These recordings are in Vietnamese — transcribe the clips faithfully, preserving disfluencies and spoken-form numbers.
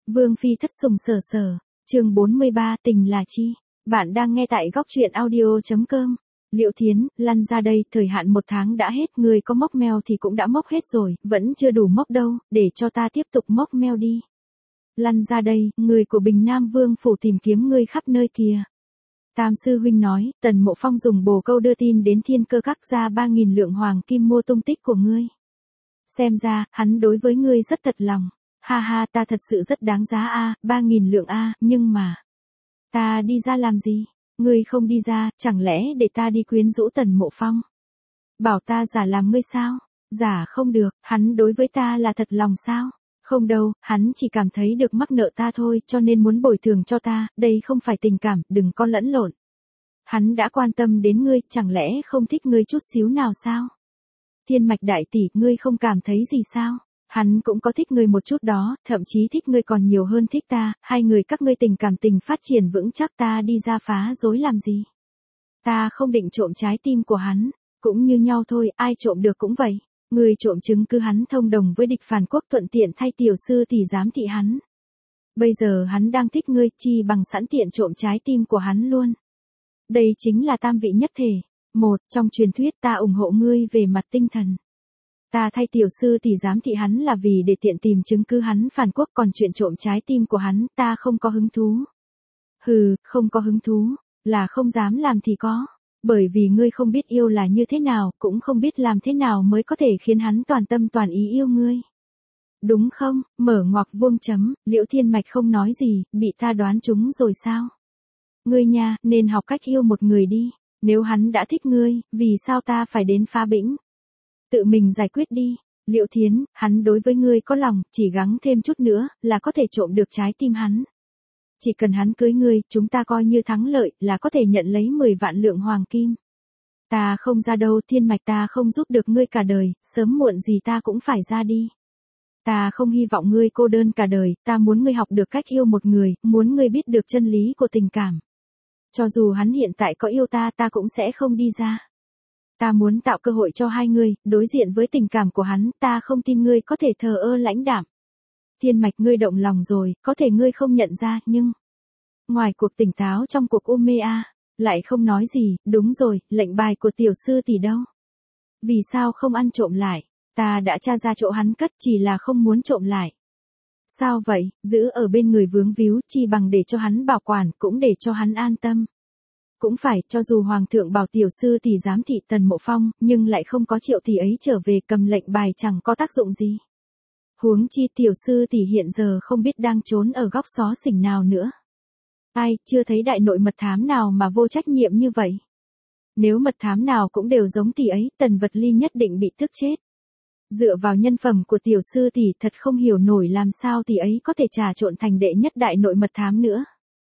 Vương phi thất sủng sở sở, chương bốn mươi ba tình là chi. Bạn đang nghe tại góc truyện audio chấm com. Liễu Thiến, lăn ra đây, thời hạn một tháng đã hết, người có móc meo thì cũng đã móc hết rồi, vẫn chưa đủ móc đâu, để cho ta tiếp tục móc meo đi. Lăn ra đây, người của Bình Nam Vương phủ tìm kiếm ngươi khắp nơi kìa. Tam sư huynh nói, Tần Mộ Phong dùng bồ câu đưa tin đến Thiên Cơ Các ra ba nghìn lượng hoàng kim mua tung tích của ngươi. Xem ra, hắn đối với ngươi rất thật lòng. Ha ha, ta thật sự rất đáng giá a, ba nghìn lượng a, nhưng mà ta đi ra làm gì? Ngươi không đi ra, chẳng lẽ để ta đi quyến rũ Tần Mộ Phong? Bảo ta giả làm ngươi sao? Giả không được, hắn đối với ta là thật lòng sao? Không đâu, hắn chỉ cảm thấy được mắc nợ ta thôi, cho nên muốn bồi thường cho ta, đây không phải tình cảm, đừng có lẫn lộn. Hắn đã quan tâm đến ngươi, chẳng lẽ không thích ngươi chút xíu nào sao? Thiên Mạch đại tỷ, ngươi không cảm thấy gì sao? Hắn cũng có thích ngươi một chút đó, thậm chí thích ngươi còn nhiều hơn thích ta, hai người các ngươi tình cảm tình phát triển vững chắc, ta đi ra phá rối làm gì? Ta không định trộm trái tim của hắn, cũng như nhau thôi, ai trộm được cũng vậy. Ngươi trộm chứng cứ hắn thông đồng với địch phản quốc, thuận tiện thay tiểu sư tỷ giám thị hắn. Bây giờ hắn đang thích ngươi, chi bằng sẵn tiện trộm trái tim của hắn luôn. Đây chính là tam vị nhất thể. Một, trong truyền thuyết ta ủng hộ ngươi về mặt tinh thần. Ta thay tiểu sư tỷ giám thị hắn là vì để tiện tìm chứng cứ hắn phản quốc, còn chuyện trộm trái tim của hắn ta không có hứng thú. Hừ, không có hứng thú, là không dám làm thì có. Bởi vì ngươi không biết yêu là như thế nào, cũng không biết làm thế nào mới có thể khiến hắn toàn tâm toàn ý yêu ngươi. Đúng không? Mở ngoặc vuông chấm, Liễu Thiên Mạch không nói gì, bị ta đoán trúng rồi sao? Ngươi nha, nên học cách yêu một người đi. Nếu hắn đã thích ngươi, vì sao ta phải đến phá bĩnh? Tự mình giải quyết đi. Liễu Thiến, hắn đối với ngươi có lòng, chỉ gắng thêm chút nữa, là có thể trộm được trái tim hắn. Chỉ cần hắn cưới ngươi, chúng ta coi như thắng lợi, là có thể nhận lấy mười vạn lượng hoàng kim. Ta không ra đâu, Thiên Mạch, ta không giúp được ngươi cả đời, sớm muộn gì ta cũng phải ra đi. Ta không hy vọng ngươi cô đơn cả đời, ta muốn ngươi học được cách yêu một người, muốn ngươi biết được chân lý của tình cảm. Cho dù hắn hiện tại có yêu ta, ta cũng sẽ không đi ra. Ta muốn tạo cơ hội cho hai người, đối diện với tình cảm của hắn, ta không tin ngươi có thể thờ ơ lãnh đạm. Thiên Mạch, ngươi động lòng rồi, có thể ngươi không nhận ra, nhưng ngoài cuộc tỉnh táo trong cuộc ôm mê a, lại không nói gì, đúng rồi, lệnh bài của tiểu sư tỷ đâu? Vì sao không ăn trộm lại? Ta đã tra ra chỗ hắn cất, chỉ là không muốn trộm lại. Sao vậy, giữ ở bên người vướng víu, chi bằng để cho hắn bảo quản, cũng để cho hắn an tâm. Cũng phải, cho dù hoàng thượng bảo tiểu sư tỷ giám thị Tần Mộ Phong, nhưng lại không có triệu tỷ ấy trở về, cầm lệnh bài chẳng có tác dụng gì. Huống chi tiểu sư tỷ hiện giờ không biết đang trốn ở góc xó xỉnh nào nữa. Ai, chưa thấy đại nội mật thám nào mà vô trách nhiệm như vậy. Nếu mật thám nào cũng đều giống tỷ ấy, Tần Vật Ly nhất định bị tức chết. Dựa vào nhân phẩm của tiểu sư tỷ, thật không hiểu nổi làm sao tỷ ấy có thể trà trộn thành đệ nhất đại nội mật thám nữa.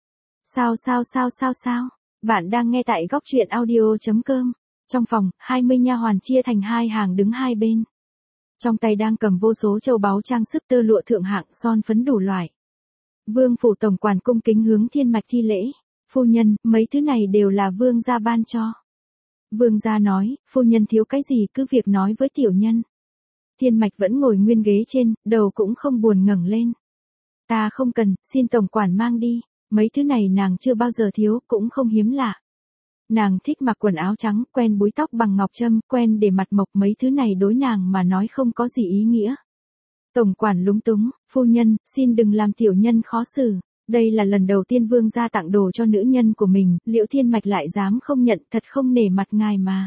Sao sao sao sao sao? Bạn đang nghe tại góc truyện audio chấm com. Trong phòng, hai mươi nha hoàn chia thành hai hàng đứng hai bên. Trong tay đang cầm vô số châu báu trang sức tơ lụa thượng hạng, son phấn đủ loại. Vương phủ tổng quản cung kính hướng Thiên Mạch thi lễ. Phu nhân, mấy thứ này đều là vương gia ban cho. Vương gia nói, phu nhân thiếu cái gì cứ việc nói với tiểu nhân. Thiên Mạch vẫn ngồi nguyên ghế trên, đầu cũng không buồn ngẩng lên. Ta không cần, xin tổng quản mang đi. Mấy thứ này nàng chưa bao giờ thiếu, cũng không hiếm lạ. Nàng thích mặc quần áo trắng, quen búi tóc bằng ngọc trâm, quen để mặt mộc, mấy thứ này đối nàng mà nói không có gì ý nghĩa. Tổng quản lúng túng, phu nhân, xin đừng làm tiểu nhân khó xử. Đây là lần đầu tiên vương gia tặng đồ cho nữ nhân của mình, Liễu Thiên Mạch lại dám không nhận, thật không nể mặt ngài mà.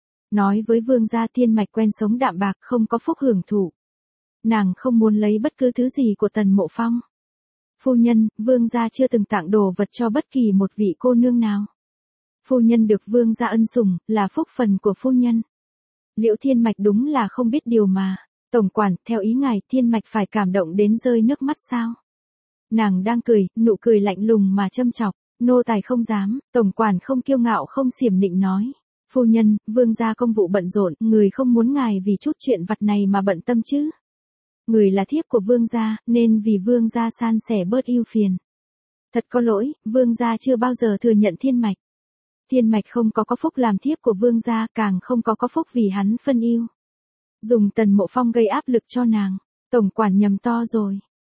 Nói với vương gia, Thiên Mạch quen sống đạm bạc, không có phúc hưởng thụ. Nàng không muốn lấy bất cứ thứ gì của Tần Mộ Phong. Phu nhân, vương gia chưa từng tặng đồ vật cho bất kỳ một vị cô nương nào. Phu nhân được vương gia ân sủng, là phúc phần của phu nhân. Liễu Thiên Mạch đúng là không biết điều mà. Tổng quản, theo ý ngài, Thiên Mạch phải cảm động đến rơi nước mắt sao? Nàng đang cười, nụ cười lạnh lùng mà châm chọc. Nô tài không dám. Tổng quản không kiêu ngạo không xiểm nịnh nói. Phu nhân, vương gia công vụ bận rộn, người không muốn ngài vì chút chuyện vặt này mà bận tâm chứ. Người là thiếp của vương gia, nên vì vương gia san sẻ bớt ưu phiền. Thật có lỗi, vương gia chưa bao giờ thừa nhận Thiên Mạch. Thiên Mạch không có có phúc làm thiếp của vương gia, càng không có có phúc vì hắn phân ưu. Dùng Tần Mộ Phong gây áp lực cho nàng. Tổng quản nhầm to rồi.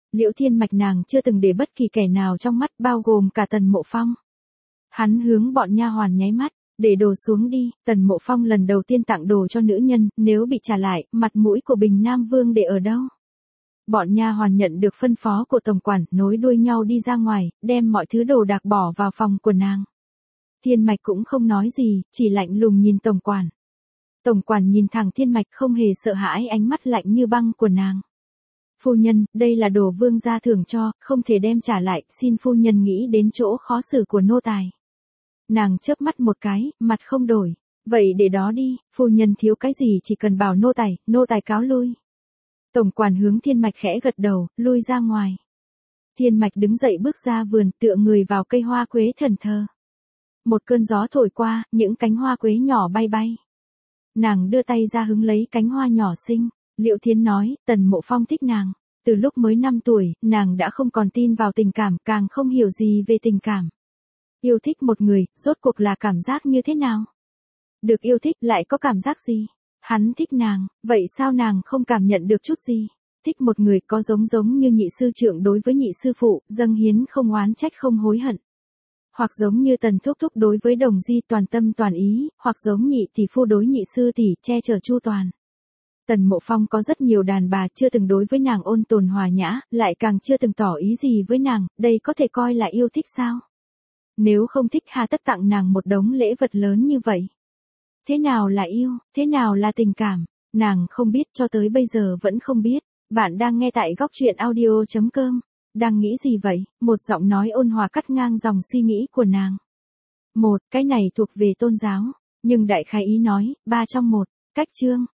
Liễu Thiên Mạch nàng chưa từng để bất kỳ kẻ nào trong mắt, bao gồm cả Tần Mộ Phong. Hắn hướng bọn nha hoàn nháy mắt, để đồ xuống đi. Tần Mộ Phong lần đầu tiên tặng đồ cho nữ nhân, nếu bị trả lại, mặt mũi của Bình Nam Vương để ở đâu? Bọn nha hoàn nhận được phân phó của tổng quản, nối đuôi nhau đi ra ngoài, đem mọi thứ đồ đạc bỏ vào phòng của nàng. Thiên Mạch cũng không nói gì, chỉ lạnh lùng nhìn tổng quản. Tổng quản nhìn thẳng Thiên Mạch không hề sợ hãi, ánh mắt lạnh như băng của nàng. Phu nhân, đây là đồ vương gia thưởng cho, không thể đem trả lại, xin phu nhân nghĩ đến chỗ khó xử của nô tài. Nàng chớp mắt một cái, mặt không đổi. Vậy để đó đi, phu nhân thiếu cái gì chỉ cần bảo nô tài, nô tài cáo lui. Tổng quản hướng Thiên Mạch khẽ gật đầu, lui ra ngoài. Thiên Mạch đứng dậy bước ra vườn, tựa người vào cây hoa quế thần thơ. Một cơn gió thổi qua, những cánh hoa quế nhỏ bay bay. Nàng đưa tay ra hứng lấy cánh hoa nhỏ xinh. Liễu Thiến nói, Tần Mộ Phong thích nàng. Từ lúc mới năm tuổi, nàng đã không còn tin vào tình cảm, càng không hiểu gì về tình cảm. Yêu thích một người, rốt cuộc là cảm giác như thế nào? Được yêu thích lại có cảm giác gì? Hắn thích nàng, vậy sao nàng không cảm nhận được chút gì? Thích một người có giống giống như nhị sư trưởng đối với nhị sư phụ, dâng hiến không oán trách không hối hận. Hoặc giống như Tần Thúc Thúc đối với Đồng Di toàn tâm toàn ý, hoặc giống nhị tỷ phu đối nhị sư tỷ che chở chu toàn. Tần Mộ Phong có rất nhiều đàn bà chưa từng đối với nàng ôn tồn hòa nhã, lại càng chưa từng tỏ ý gì với nàng, đây có thể coi là yêu thích sao? Nếu không thích hà tất tặng nàng một đống lễ vật lớn như vậy. Thế nào là yêu, thế nào là tình cảm, nàng không biết, cho tới bây giờ vẫn không biết. Bạn đang nghe tại góc truyện audio chấm com. Đang nghĩ gì vậy? Một giọng nói ôn hòa cắt ngang dòng suy nghĩ của nàng. Một, cái này thuộc về tôn giáo, nhưng đại khái ý nói, ba trong một, cách chương.